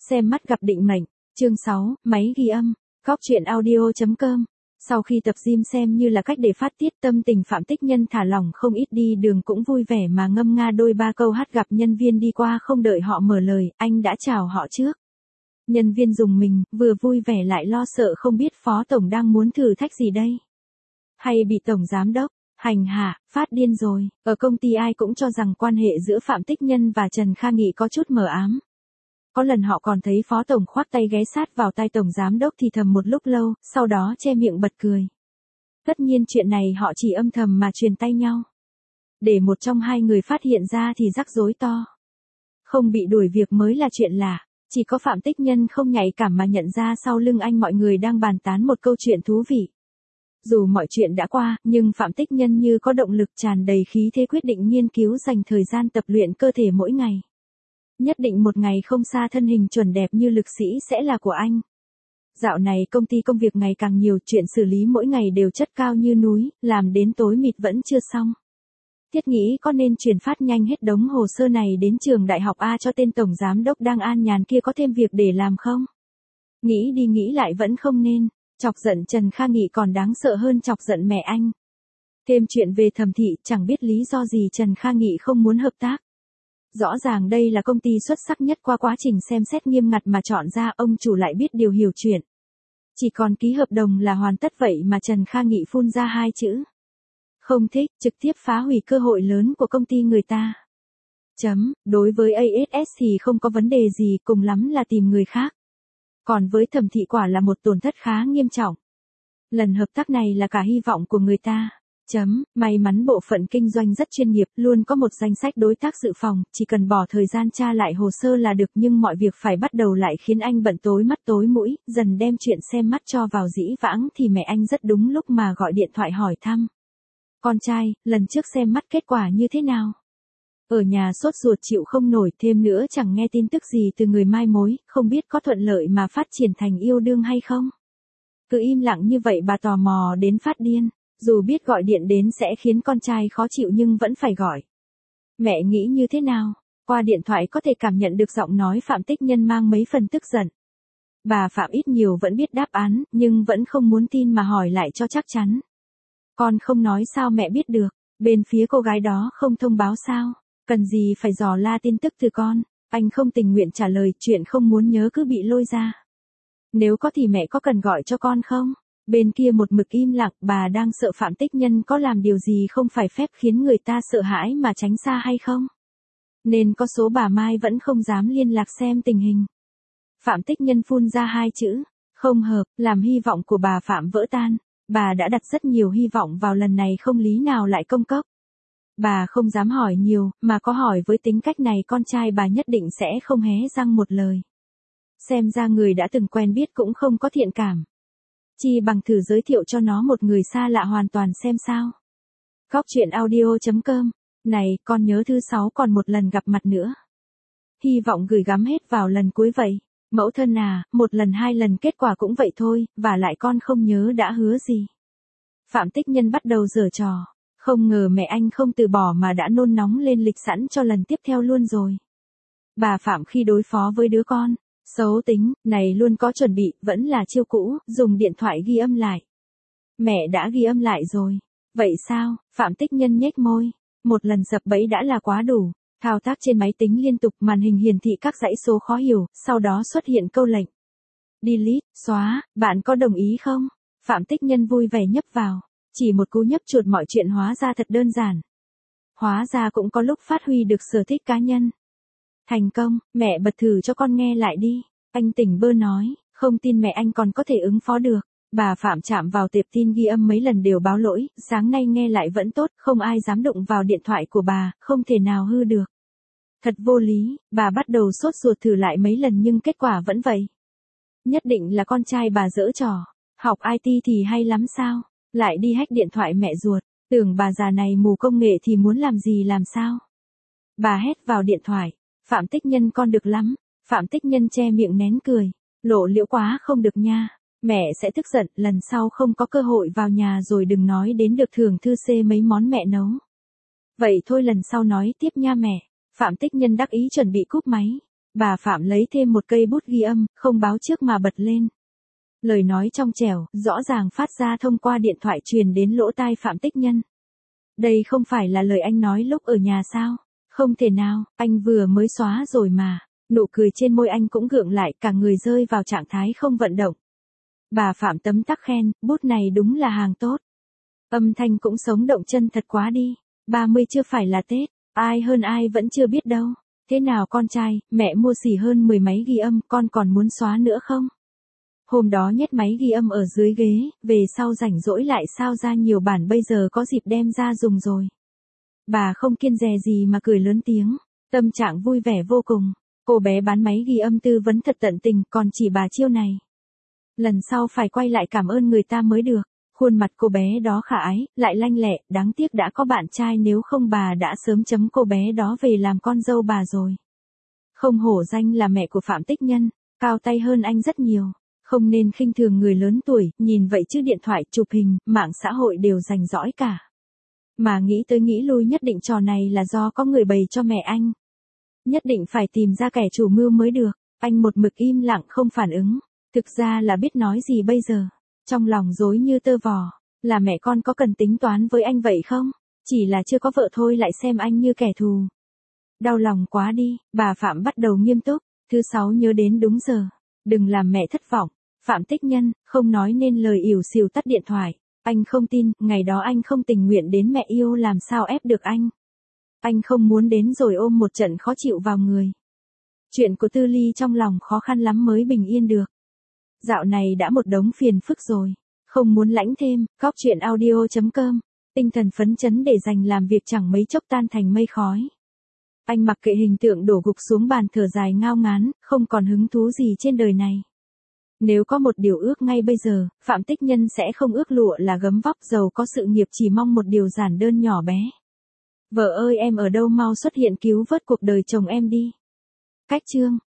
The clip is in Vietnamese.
Xem mắt gặp định mệnh, chương 6, máy ghi âm, góc truyện audio.com. Sau khi tập gym xem như là cách để phát tiết tâm tình, Phạm Tích Nhân thả lỏng không ít, đi đường cũng vui vẻ mà ngâm nga đôi ba câu hát. Gặp nhân viên đi qua không đợi họ mở lời, anh đã chào họ trước. Nhân viên rùng mình, vừa vui vẻ lại lo sợ không biết phó tổng đang muốn thử thách gì đây. Hay bị tổng giám đốc hành hạ, phát điên rồi. Ở công ty ai cũng cho rằng quan hệ giữa Phạm Tích Nhân và Trần Kha Nghị có chút mờ ám. Có lần họ còn thấy phó tổng khoác tay ghé sát vào tai tổng giám đốc thì thầm một lúc lâu, sau đó che miệng bật cười. Tất nhiên chuyện này họ chỉ âm thầm mà truyền tay nhau. Để một trong hai người phát hiện ra thì rắc rối to. Không bị đuổi việc mới là chuyện lạ, chỉ có Phạm Tích Nhân không nhạy cảm mà nhận ra sau lưng anh mọi người đang bàn tán một câu chuyện thú vị. Dù mọi chuyện đã qua, nhưng Phạm Tích Nhân như có động lực, tràn đầy khí thế, quyết định nghiên cứu, dành thời gian tập luyện cơ thể mỗi ngày. Nhất định một ngày không xa thân hình chuẩn đẹp như lực sĩ sẽ là của anh. Dạo này công ty công việc ngày càng nhiều, chuyện xử lý mỗi ngày đều chất cao như núi, làm đến tối mịt vẫn chưa xong. Thiết nghĩ có nên truyền phát nhanh hết đống hồ sơ này đến trường đại học A cho tên tổng giám đốc đang an nhàn kia có thêm việc để làm không? Nghĩ đi nghĩ lại vẫn không nên. Chọc giận Trần Kha Nghị còn đáng sợ hơn chọc giận mẹ anh. Thêm chuyện về Thẩm Thị, chẳng biết lý do gì Trần Kha Nghị không muốn hợp tác. Rõ ràng đây là công ty xuất sắc nhất, qua quá trình xem xét nghiêm ngặt mà chọn ra, ông chủ lại biết điều, hiểu chuyện. Chỉ còn ký hợp đồng là hoàn tất, vậy mà Trần Kha Nghị phun ra hai chữ. Không thích, trực tiếp phá hủy cơ hội lớn của công ty người ta. Đối với ASS thì không có vấn đề gì, cùng lắm là tìm người khác. Còn với Thẩm Thị quả là một tổn thất khá nghiêm trọng. Lần hợp tác này là cả hy vọng của người ta. May mắn bộ phận kinh doanh rất chuyên nghiệp, luôn có một danh sách đối tác dự phòng, chỉ cần bỏ thời gian tra lại hồ sơ là được, nhưng mọi việc phải bắt đầu lại khiến anh bận tối mắt tối mũi, dần đem chuyện xem mắt cho vào dĩ vãng thì mẹ anh rất đúng lúc mà gọi điện thoại hỏi thăm. Con trai, lần trước xem mắt kết quả như thế nào? Ở nhà sốt ruột chịu không nổi, thêm nữa chẳng nghe tin tức gì từ người mai mối, không biết có thuận lợi mà phát triển thành yêu đương hay không? Cứ im lặng như vậy bà tò mò đến phát điên, dù biết gọi điện đến sẽ khiến con trai khó chịu nhưng vẫn phải gọi. Mẹ nghĩ như thế nào? Qua điện thoại có thể cảm nhận được giọng nói Phạm Tích Nhân mang mấy phần tức giận. Bà Phạm ít nhiều vẫn biết đáp án, nhưng vẫn không muốn tin mà hỏi lại cho chắc chắn. Con không nói sao mẹ biết được? Bên phía cô gái đó không thông báo sao? Cần gì phải dò la tin tức từ con? Anh không tình nguyện trả lời, chuyện không muốn nhớ cứ bị lôi ra. Nếu có thì mẹ có cần gọi cho con không? Bên kia một mực im lặng, bà đang sợ Phạm Tích Nhân có làm điều gì không phải phép khiến người ta sợ hãi mà tránh xa hay không? Nên có số bà Mai vẫn không dám liên lạc xem tình hình. Phạm Tích Nhân phun ra hai chữ, không hợp, làm hy vọng của bà Phạm vỡ tan. Bà đã đặt rất nhiều hy vọng vào lần này, không lý nào lại công cốc. Bà không dám hỏi nhiều, mà có hỏi với tính cách này con trai bà nhất định sẽ không hé răng một lời. Xem ra người đã từng quen biết cũng không có thiện cảm. Chi bằng thử giới thiệu cho nó một người xa lạ hoàn toàn xem sao. Góc truyện audio.com. Này, con nhớ thứ 6 còn một lần gặp mặt nữa. Hy vọng gửi gắm hết vào lần cuối vậy. Mẫu thân à, một lần hai lần kết quả cũng vậy thôi, và lại con không nhớ đã hứa gì. Phạm Tích Nhân bắt đầu giở trò. Không ngờ mẹ anh không từ bỏ mà đã nôn nóng lên lịch sẵn cho lần tiếp theo luôn rồi. Bà Phạm khi đối phó với đứa con xấu tính này luôn có chuẩn bị, vẫn là chiêu cũ, dùng điện thoại ghi âm lại. Mẹ đã ghi âm lại rồi. Vậy sao? Phạm Tích Nhân nhếch môi. Một lần sập bẫy đã là quá đủ. Thao tác trên máy tính liên tục, màn hình hiển thị các dãy số khó hiểu, sau đó xuất hiện câu lệnh. Delete, xóa, bạn có đồng ý không? Phạm Tích Nhân vui vẻ nhấp vào. Chỉ một cú nhấp chuột mọi chuyện hóa ra thật đơn giản. Hóa ra cũng có lúc phát huy được sở thích cá nhân. Thành công, mẹ bật thử cho con nghe lại đi. Anh tỉnh bơ nói, không tin mẹ anh còn có thể ứng phó được. Bà Phạm chạm vào tệp tin ghi âm mấy lần đều báo lỗi, sáng nay nghe lại vẫn tốt, không ai dám đụng vào điện thoại của bà, không thể nào hư được. Thật vô lý, bà bắt đầu sốt ruột thử lại mấy lần nhưng kết quả vẫn vậy. Nhất định là con trai bà giở trò. Học IT thì hay lắm sao? Lại đi hack điện thoại mẹ ruột. Tưởng bà già này mù công nghệ thì muốn làm gì làm sao? Bà hét vào điện thoại. Phạm Tích Nhân con được lắm. Phạm Tích Nhân che miệng nén cười. Lộ liễu quá không được nha. Mẹ sẽ tức giận, lần sau không có cơ hội vào nhà rồi đừng nói đến được thưởng thư C mấy món mẹ nấu. Vậy thôi lần sau nói tiếp nha mẹ. Phạm Tích Nhân đắc ý chuẩn bị cúp máy. Bà Phạm lấy thêm một cây bút ghi âm, không báo trước mà bật lên. Lời nói trong trẻo, rõ ràng phát ra thông qua điện thoại truyền đến lỗ tai Phạm Tích Nhân. Đây không phải là lời anh nói lúc ở nhà sao? Không thể nào, anh vừa mới xóa rồi mà. Nụ cười trên môi anh cũng gượng lại, cả người rơi vào trạng thái không vận động. Bà Phạm tấm tắc khen, bút này đúng là hàng tốt. Âm thanh cũng sống động chân thật quá đi. 30 chưa phải là Tết, ai hơn ai vẫn chưa biết đâu. Thế nào con trai, mẹ mua xỉ hơn 10 máy ghi âm, con còn muốn xóa nữa không? Hôm đó nhét máy ghi âm ở dưới ghế, về sau rảnh rỗi lại sao ra nhiều bản, bây giờ có dịp đem ra dùng rồi. Bà không kiêng dè gì mà cười lớn tiếng, tâm trạng vui vẻ vô cùng. Cô bé bán máy ghi âm tư vấn thật tận tình, còn chỉ bà chiêu này. Lần sau phải quay lại cảm ơn người ta mới được. Khuôn mặt cô bé đó khả ái, lại lanh lẹ, đáng tiếc đã có bạn trai, nếu không bà đã sớm chấm cô bé đó về làm con dâu bà rồi. Không hổ danh là mẹ của Phạm Tích Nhân, cao tay hơn anh rất nhiều. Không nên khinh thường người lớn tuổi, nhìn vậy chứ điện thoại, chụp hình, mạng xã hội đều rành rõi cả. Mà nghĩ tới nghĩ lui, nhất định trò này là do có người bày cho mẹ anh. Nhất định phải tìm ra kẻ chủ mưu mới được. Anh một mực im lặng không phản ứng. Thực ra là biết nói gì bây giờ. Trong lòng rối như tơ vò. Là mẹ con có cần tính toán với anh vậy không? Chỉ là chưa có vợ thôi lại xem anh như kẻ thù. Đau lòng quá đi, bà Phạm bắt đầu nghiêm túc. Thứ 6 nhớ đến đúng giờ. Đừng làm mẹ thất vọng. Phạm Tích Nhân, không nói nên lời, ỉu xìu tắt điện thoại. Anh không tin, ngày đó anh không tình nguyện đến, mẹ yêu làm sao ép được anh. Anh không muốn đến rồi ôm một trận khó chịu vào người. Chuyện của Tư Ly trong lòng khó khăn lắm mới bình yên được. Dạo này đã một đống phiền phức rồi. Không muốn lãnh thêm, Cóc Truyện Audio.com. Tinh thần phấn chấn để dành làm việc chẳng mấy chốc tan thành mây khói. Anh mặc kệ hình tượng đổ gục xuống bàn, thở dài ngao ngán, không còn hứng thú gì trên đời này. Nếu có một điều ước ngay bây giờ, Phạm Tích Nhân sẽ không ước lụa là gấm vóc, giàu có sự nghiệp, chỉ mong một điều giản đơn nhỏ bé. Vợ ơi em ở đâu, mau xuất hiện cứu vớt cuộc đời chồng em đi. Cách chương